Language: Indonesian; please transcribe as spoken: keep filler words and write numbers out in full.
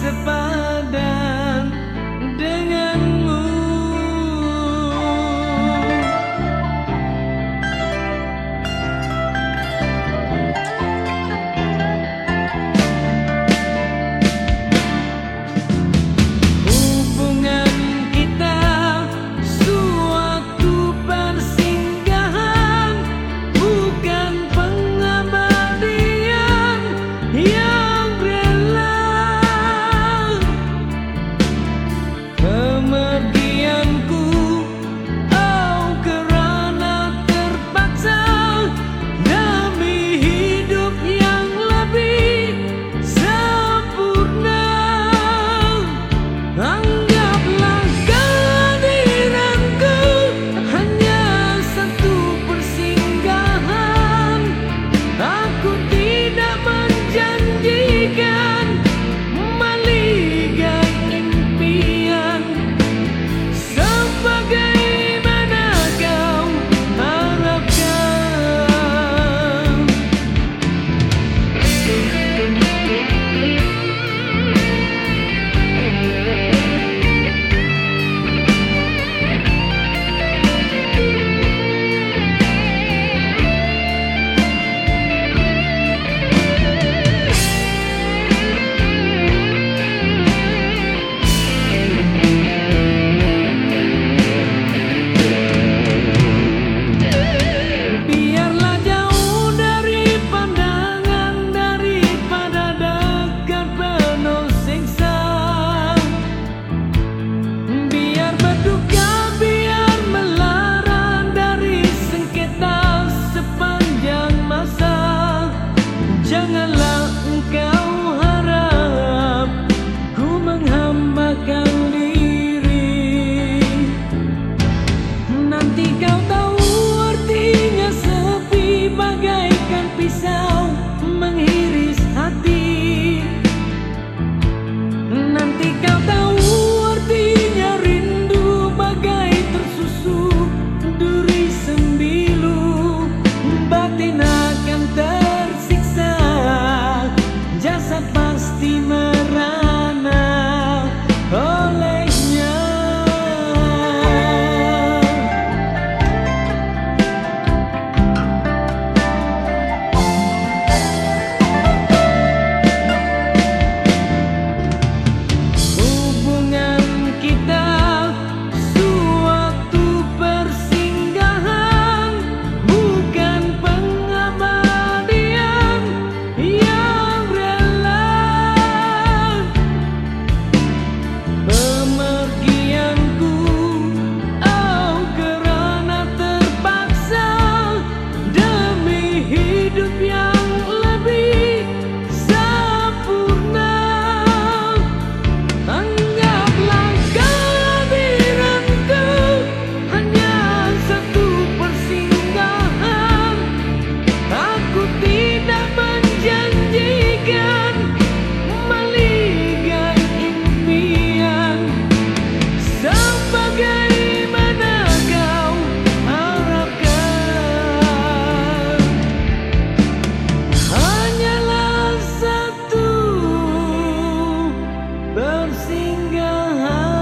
sepadan denganmu. Hubungan kita suatu persinggahan, bukan pengabadian yang rela. Kemergianku, oh kerana terpaksa demi hidup yang lebih sempurna. Anggaplah kehadiranku hanya satu persinggahan. Aku tidak menjanjikan meligai impian. Sebagaimana kau harapkan. Biarlah jauh dari pandangan daripada dekat penuh siksa. Biar berduka, biar melara dari sengketa sepanjang masa. Janganlah engkau harap ku menghambakan diri. Nanti kau tahu artinya sepi bagaikan pisau mengiris hati. Nanti kau tahu artinya rindu bagai tersusuk duri sembilu. Batin akan tersiksa, jasad pasti merana olehnya. Hubungan kita suatu persinggahan, bukan pengabadian yang rela. Pemergianku, oh kerana terpaksa demi hidup yang lebih sempurna. Anggaplah kehadiranku hanya satu persinggahan. Aku tidak menjanjikan meligai impian. Sebagaimana kau harapkan. Hanyalah satu persinggahan.